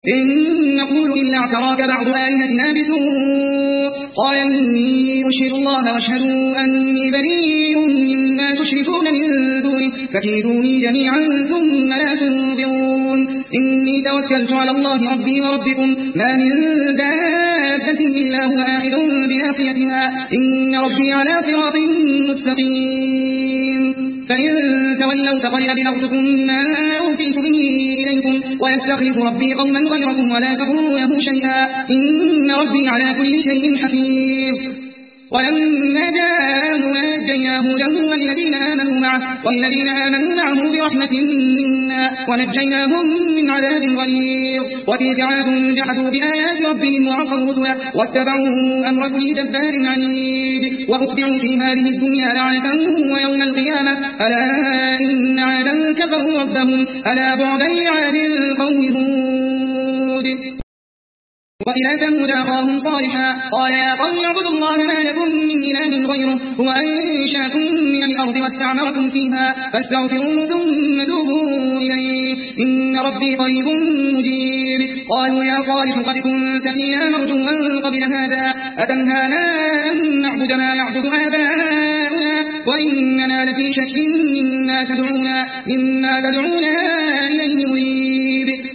إن نقول إلا اعتراك بعض آلهتنا بسوء قال إني أشهد الله واشهدوا أني بريء مما تشركون من دونه فكيدوني جميعا ثم لا تنظرون إني توكلت على الله ربي وربكم ما من دابة إلا هو آخذ بناصيتها إن ربي على صراط مستقيم فإن تولوا فقد أبلغتكم ما أوتيت به إليكم ويستخلف ربي قوما غيركم ولا تضروا له شيئا إن ربي على كل شيء حفيظ ولما جاء نجينا هودا والذين آمنوا معه برحمة منا ونجيناهم من عذاب غليظ وتلك عاد جحدوا بآيات ربهم وعصوا رسله واتبعوا أمر كل جبار عنيد وأتبعوا في هذه الدنيا لعنة ويوم القيامة ألا إن عادا كفروا ربهم ألا بعدا لعاد قوم هود وإلى ثمود أخاهم صالحا قال يا قوم اعبدوا الله ما لكم من إله غيره هو أنشأكم من الأرض واستعمركم فيها فاستغفروه ثم توبوا إليه إن ربي قريب مجيب قالوا يا صالح قد كنت فينا مرجوا قبل هذا أتنهانا أن نعبد ما يعبد آباؤنا وإننا لفي شك مما تدعونا إليه مريب